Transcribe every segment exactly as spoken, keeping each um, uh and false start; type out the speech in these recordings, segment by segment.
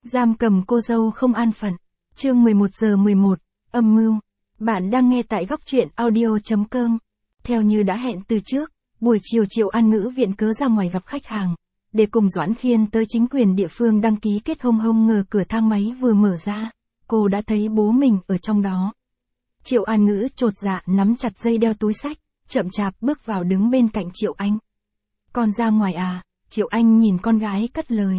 Giam cầm cô dâu không an phận. Chương mười một giờ mười một, âm mưu. Bạn đang nghe tại góc truyện audio chấm com. Theo như đã hẹn từ trước, buổi chiều Triệu An Ngữ viện cớ ra ngoài gặp khách hàng, để cùng Doãn Khiên tới chính quyền địa phương đăng ký kết hôn. Hông ngờ cửa thang máy vừa mở ra, cô đã thấy bố mình ở trong đó. Triệu An Ngữ chột dạ nắm chặt dây đeo túi xách, chậm chạp bước vào đứng bên cạnh Triệu Anh. Con ra ngoài à? Triệu Anh nhìn con gái cất lời.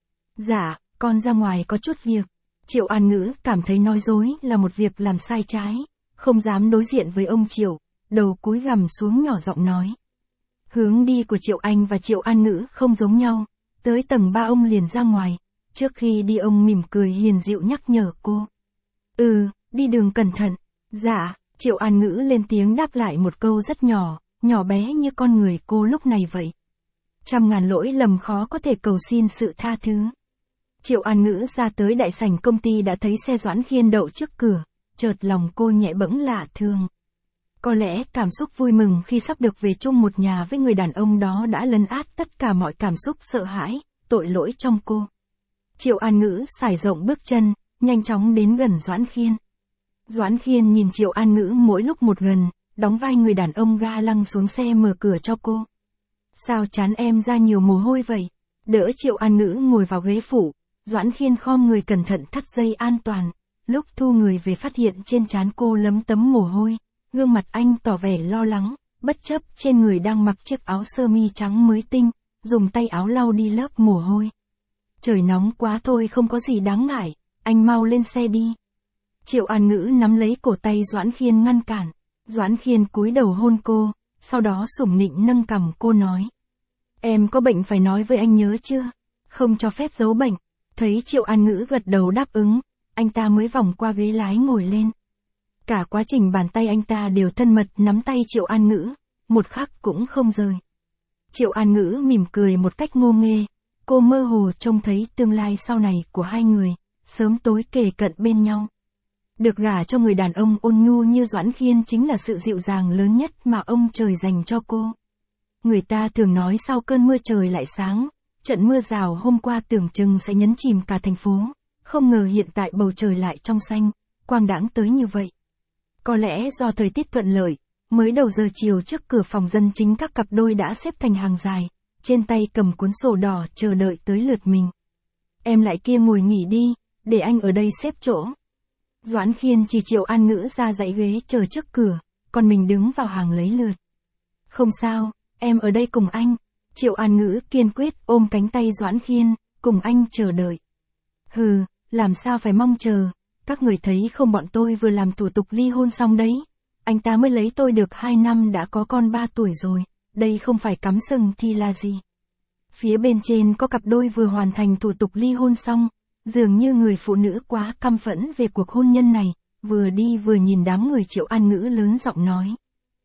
Dạ, con ra ngoài có chút việc. Triệu An Ngữ cảm thấy nói dối là một việc làm sai trái, không dám đối diện với ông Triệu, đầu cúi gằm xuống nhỏ giọng nói. Hướng đi của Triệu Anh và Triệu An Ngữ không giống nhau, tới tầng ba ông liền ra ngoài, trước khi đi ông mỉm cười hiền dịu nhắc nhở cô. Ừ, đi đường cẩn thận. Dạ, Triệu An Ngữ lên tiếng đáp lại một câu rất nhỏ, nhỏ bé như con người cô lúc này vậy. Trăm ngàn lỗi lầm khó có thể cầu xin sự tha thứ. Triệu An Ngữ ra tới đại sảnh công ty đã thấy xe Doãn Khiên đậu trước cửa, chợt lòng cô nhẹ bẫng lạ thường. Có lẽ cảm xúc vui mừng khi sắp được về chung một nhà với người đàn ông đó đã lấn át tất cả mọi cảm xúc sợ hãi, tội lỗi trong cô. Triệu An Ngữ sải rộng bước chân, nhanh chóng đến gần Doãn Khiên. Doãn Khiên nhìn Triệu An Ngữ mỗi lúc một gần, đóng vai người đàn ông ga lăng xuống xe mở cửa cho cô. Sao chán em ra nhiều mồ hôi vậy? Đỡ Triệu An Ngữ ngồi vào ghế phụ, Doãn Khiên khom người cẩn thận thắt dây an toàn, lúc thu người về phát hiện trên trán cô lấm tấm mồ hôi, gương mặt anh tỏ vẻ lo lắng, bất chấp trên người đang mặc chiếc áo sơ mi trắng mới tinh, dùng tay áo lau đi lớp mồ hôi. Trời nóng quá thôi, không có gì đáng ngại, anh mau lên xe đi. Triệu An Ngữ nắm lấy cổ tay Doãn Khiên ngăn cản, Doãn Khiên cúi đầu hôn cô, sau đó sủng nịnh nâng cằm cô nói. Em có bệnh phải nói với anh nhớ chưa? Không cho phép giấu bệnh. Thấy Triệu An Ngữ gật đầu đáp ứng, anh ta mới vòng qua ghế lái ngồi lên. Cả quá trình bàn tay anh ta đều thân mật nắm tay Triệu An Ngữ, một khắc cũng không rời. Triệu An Ngữ mỉm cười một cách ngô nghê, cô mơ hồ trông thấy tương lai sau này của hai người, sớm tối kề cận bên nhau. Được gả cho người đàn ông ôn nhu như Doãn Khiên chính là sự dịu dàng lớn nhất mà ông trời dành cho cô. Người ta thường nói sau cơn mưa trời lại sáng, trận mưa rào hôm qua tưởng chừng sẽ nhấn chìm cả thành phố, không ngờ hiện tại bầu trời lại trong xanh, quang đãng tới như vậy. Có lẽ do thời tiết thuận lợi, mới đầu giờ chiều trước cửa phòng dân chính các cặp đôi đã xếp thành hàng dài, trên tay cầm cuốn sổ đỏ chờ đợi tới lượt mình. Em lại kia ngồi nghỉ đi, để anh ở đây xếp chỗ. Doãn Khiên chỉ Triệu An Ngữ ra dãy ghế chờ trước cửa, còn mình đứng vào hàng lấy lượt. Không sao, em ở đây cùng anh. Triệu An Ngữ kiên quyết ôm cánh tay Doãn Khiên, cùng anh chờ đợi. Hừ, làm sao phải mong chờ, các người thấy không, bọn tôi vừa làm thủ tục ly hôn xong đấy. Anh ta mới lấy tôi được hai năm đã có con ba tuổi rồi, đây không phải cắm sừng thì là gì. Phía bên trên có cặp đôi vừa hoàn thành thủ tục ly hôn xong, dường như người phụ nữ quá căm phẫn về cuộc hôn nhân này, vừa đi vừa nhìn đám người. Triệu An Ngữ lớn giọng nói.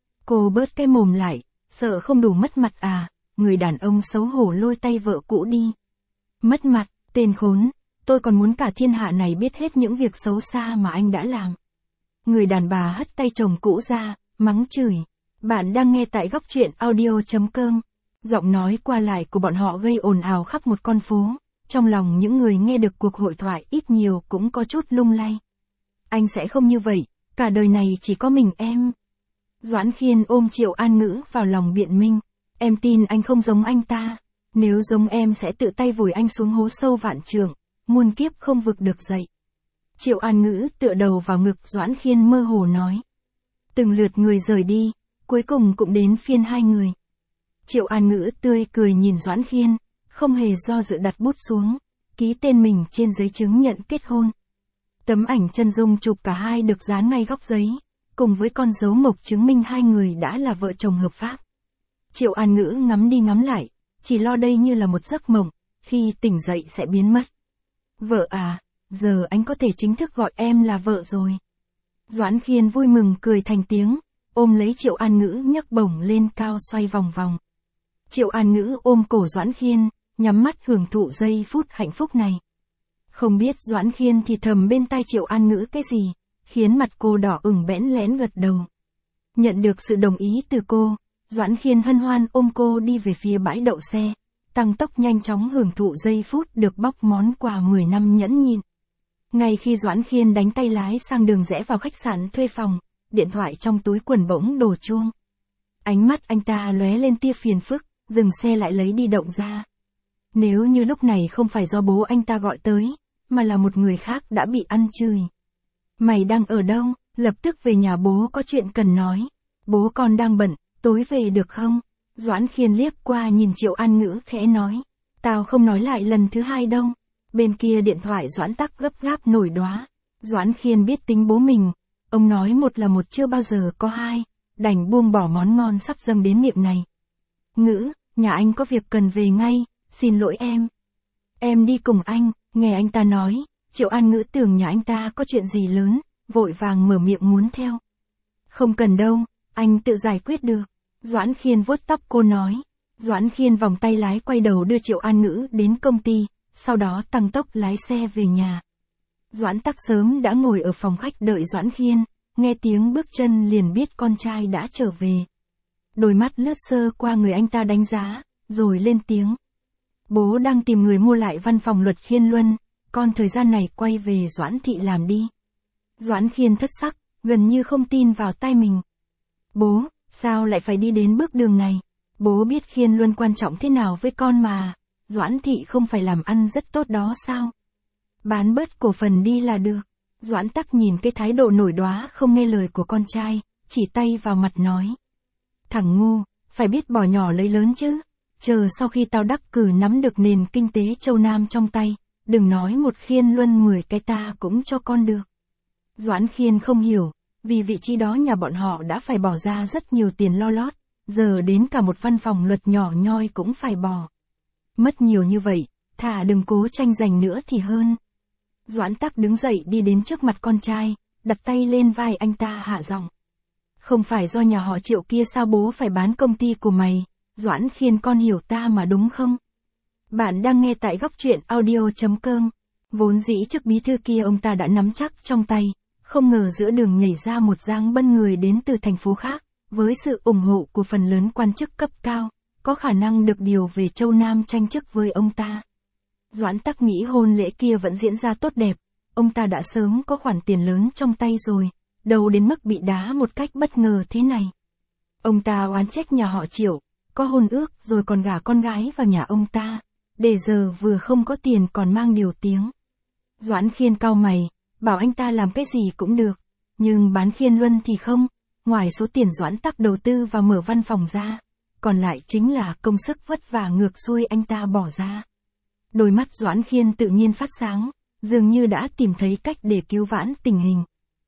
Cô bớt cái mồm lại, sợ không đủ mất mặt à? Người đàn ông xấu hổ lôi tay vợ cũ đi. Mất mặt, tên khốn, tôi còn muốn cả thiên hạ này biết hết những việc xấu xa mà anh đã làm. Người đàn bà hất tay chồng cũ ra, mắng chửi. Bạn đang nghe tại góc truyện audio chấm com. Giọng nói qua lại của bọn họ gây ồn ào khắp một con phố. Trong lòng những người nghe được cuộc hội thoại ít nhiều cũng có chút lung lay. Anh sẽ không như vậy, cả đời này chỉ có mình em. Doãn Khiên ôm Triệu An Ngữ vào lòng biện minh. Em tin anh không giống anh ta. Nếu giống em sẽ tự tay vùi anh xuống hố sâu vạn trượng, muôn kiếp không vực được dậy. Triệu An Ngữ tựa đầu vào ngực Doãn Khiên mơ hồ nói. Từng lượt người rời đi, cuối cùng cũng đến phiên hai người. Triệu An Ngữ tươi cười nhìn Doãn Khiên, không hề do dự đặt bút xuống, ký tên mình trên giấy chứng nhận kết hôn. Tấm ảnh chân dung chụp cả hai được dán ngay góc giấy, cùng với con dấu mộc chứng minh hai người đã là vợ chồng hợp pháp. Triệu An Ngữ ngắm đi ngắm lại, chỉ lo đây như là một giấc mộng, khi tỉnh dậy sẽ biến mất. Vợ à, giờ anh có thể chính thức gọi em là vợ rồi. Doãn Khiên vui mừng cười thành tiếng, ôm lấy Triệu An Ngữ nhấc bổng lên cao xoay vòng vòng. Triệu An Ngữ ôm cổ Doãn Khiên, nhắm mắt hưởng thụ giây phút hạnh phúc này. Không biết Doãn Khiên thì thầm bên tai Triệu An Ngữ cái gì, khiến mặt cô đỏ ửng bẽn lẽn gật đầu. Nhận được sự đồng ý từ cô, Doãn Khiên hân hoan ôm cô đi về phía bãi đậu xe, tăng tốc nhanh chóng hưởng thụ giây phút được bóc món quà mười năm nhẫn nhịn. Ngay khi Doãn Khiên đánh tay lái sang đường rẽ vào khách sạn thuê phòng, điện thoại trong túi quần bỗng đổ chuông. Ánh mắt anh ta lóe lên tia phiền phức, dừng xe lại lấy di động ra. Nếu như lúc này không phải do bố anh ta gọi tới, mà là một người khác đã bị ăn chửi. Mày đang ở đâu? Lập tức về nhà, bố có chuyện cần nói. Bố con đang bận, tối về được không? Doãn Khiên liếc qua nhìn Triệu An Ngữ khẽ nói. Tao không nói lại lần thứ hai đâu. Bên kia điện thoại Doãn Tắc gấp gáp nổi đoá. Doãn Khiên biết tính bố mình. Ông nói một là một chưa bao giờ có hai. Đành buông bỏ món ngon sắp dâng đến miệng này. Ngữ, nhà anh có việc cần về ngay, xin lỗi em. Em đi cùng anh, nghe anh ta nói. Triệu An Ngữ tưởng nhà anh ta có chuyện gì lớn, vội vàng mở miệng muốn theo. Không cần đâu, anh tự giải quyết được. Doãn Khiên vuốt tóc cô nói. Doãn Khiên vòng tay lái quay đầu đưa Triệu An Ngữ đến công ty, sau đó tăng tốc lái xe về nhà. Doãn Tắc sớm đã ngồi ở phòng khách đợi Doãn Khiên, nghe tiếng bước chân liền biết con trai đã trở về. Đôi mắt lướt sơ qua người anh ta đánh giá, rồi lên tiếng. Bố đang tìm người mua lại văn phòng Luật Khiên Luân, con thời gian này quay về Doãn thị làm đi. Doãn Khiên thất sắc, gần như không tin vào tai mình. Bố, sao lại phải đi đến bước đường này? Bố biết Khiên Luân quan trọng thế nào với con mà. Doãn thị không phải làm ăn rất tốt đó sao? Bán bớt cổ phần đi là được. Doãn Tắc nhìn cái thái độ nổi đoá không nghe lời của con trai, chỉ tay vào mặt nói. Thằng ngu, phải biết bỏ nhỏ lấy lớn chứ. Chờ sau khi tao đắc cử nắm được nền kinh tế Châu Nam trong tay, đừng nói một Khiên Luân mười cái ta cũng cho con được. Doãn Khiên không hiểu, vì vị trí đó nhà bọn họ đã phải bỏ ra rất nhiều tiền lo lót, giờ đến cả một văn phòng luật nhỏ nhoi cũng phải bỏ. Mất nhiều như vậy, thà đừng cố tranh giành nữa thì hơn. Doãn Tắc đứng dậy đi đến trước mặt con trai, đặt tay lên vai anh ta hạ giọng. Không phải do nhà họ Triệu kia sao bố phải bán công ty của mày, Doãn Khiên con hiểu ta mà đúng không? Bạn đang nghe tại góc truyện audio chấm com. Vốn dĩ chức bí thư kia ông ta đã nắm chắc trong tay, không ngờ giữa đường nhảy ra một Giang Bân người đến từ thành phố khác, với sự ủng hộ của phần lớn quan chức cấp cao, có khả năng được điều về Châu Nam tranh chức với ông ta. Doãn Tắc nghĩ hôn lễ kia vẫn diễn ra tốt đẹp, ông ta đã sớm có khoản tiền lớn trong tay rồi, đâu đến mức bị đá một cách bất ngờ thế này. Ông ta oán trách nhà họ Triệu, có hôn ước rồi còn gả con gái vào nhà ông ta, để giờ vừa không có tiền còn mang điều tiếng. Doãn Khiên cau mày, bảo anh ta làm cái gì cũng được, nhưng bán Khiên Luân thì không, ngoài số tiền Doãn Tắc đầu tư vào mở văn phòng ra, còn lại chính là công sức vất vả ngược xuôi anh ta bỏ ra. Đôi mắt Doãn Khiên tự nhiên phát sáng, dường như đã tìm thấy cách để cứu vãn tình hình.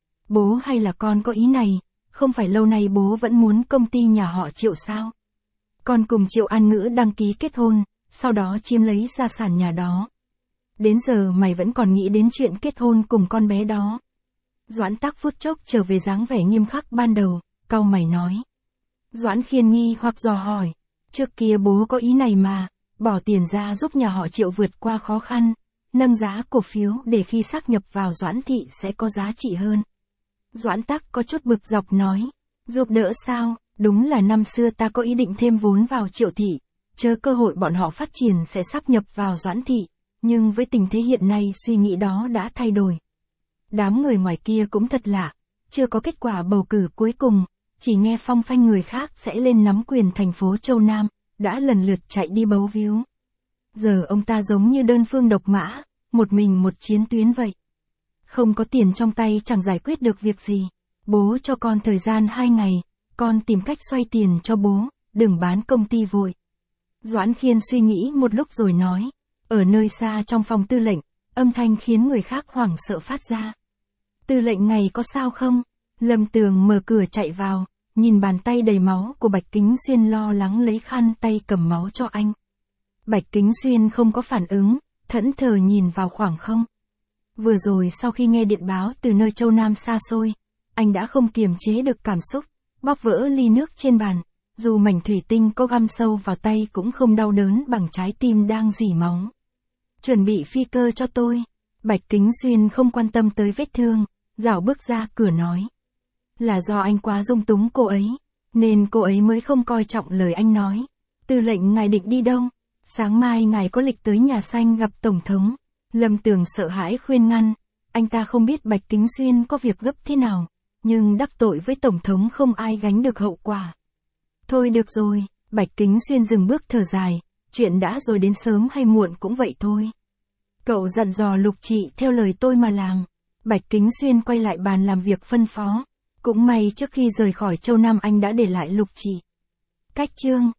Bố hay là con có ý này, không phải lâu nay bố vẫn muốn công ty nhà họ Triệu sao? Con cùng Triệu An Ngữ đăng ký kết hôn, sau đó chiếm lấy gia sản nhà đó. Đến giờ mày vẫn còn nghĩ đến chuyện kết hôn cùng con bé đó. Doãn Tắc phút chốc trở về dáng vẻ nghiêm khắc ban đầu, cau mày nói. Doãn Khiên nghi hoặc dò hỏi, trước kia bố có ý này mà, bỏ tiền ra giúp nhà họ Triệu vượt qua khó khăn, nâng giá cổ phiếu để khi sáp nhập vào Doãn thị sẽ có giá trị hơn. Doãn Tắc có chút bực dọc nói, giúp đỡ sao, đúng là năm xưa ta có ý định thêm vốn vào Triệu thị, chờ cơ hội bọn họ phát triển sẽ sáp nhập vào Doãn thị, nhưng với tình thế hiện nay suy nghĩ đó đã thay đổi. Đám người ngoài kia cũng thật lạ, chưa có kết quả bầu cử cuối cùng, chỉ nghe phong phanh người khác sẽ lên nắm quyền thành phố Châu Nam, đã lần lượt chạy đi bấu víu. Giờ ông ta giống như đơn phương độc mã, một mình một chiến tuyến vậy. Không có tiền trong tay chẳng giải quyết được việc gì. Bố cho con thời gian hai ngày, con tìm cách xoay tiền cho bố, đừng bán công ty vội. Doãn Khiên suy nghĩ một lúc rồi nói, ở nơi xa trong phòng tư lệnh, âm thanh khiến người khác hoảng sợ phát ra. Tư lệnh ngày có sao không? Lâm Tường mở cửa chạy vào, nhìn bàn tay đầy máu của Bạch Kính Xuyên lo lắng lấy khăn tay cầm máu cho anh. Bạch Kính Xuyên không có phản ứng, thẫn thờ nhìn vào khoảng không. Vừa rồi sau khi nghe điện báo từ nơi Châu Nam xa xôi, anh đã không kiềm chế được cảm xúc, bóp vỡ ly nước trên bàn, dù mảnh thủy tinh có găm sâu vào tay cũng không đau đớn bằng trái tim đang rỉ máu. Chuẩn bị phi cơ cho tôi. Bạch Kính Xuyên không quan tâm tới vết thương, dạo bước ra cửa nói. Là do anh quá dung túng cô ấy, nên cô ấy mới không coi trọng lời anh nói. Tư lệnh ngài định đi đâu? Sáng mai ngài có lịch tới nhà xanh gặp Tổng thống. Lâm Tường sợ hãi khuyên ngăn. Anh ta không biết Bạch Kính Xuyên có việc gấp thế nào. Nhưng đắc tội với Tổng thống không ai gánh được hậu quả. Thôi được rồi, Bạch Kính Xuyên dừng bước thở dài. Chuyện đã rồi đến sớm hay muộn cũng vậy thôi. Cậu dặn dò Lục Trị theo lời tôi mà làm. Bạch Kính Xuyên quay lại bàn làm việc phân phó. Cũng may trước khi rời khỏi Châu Nam anh đã để lại Lục Trị. Cách chương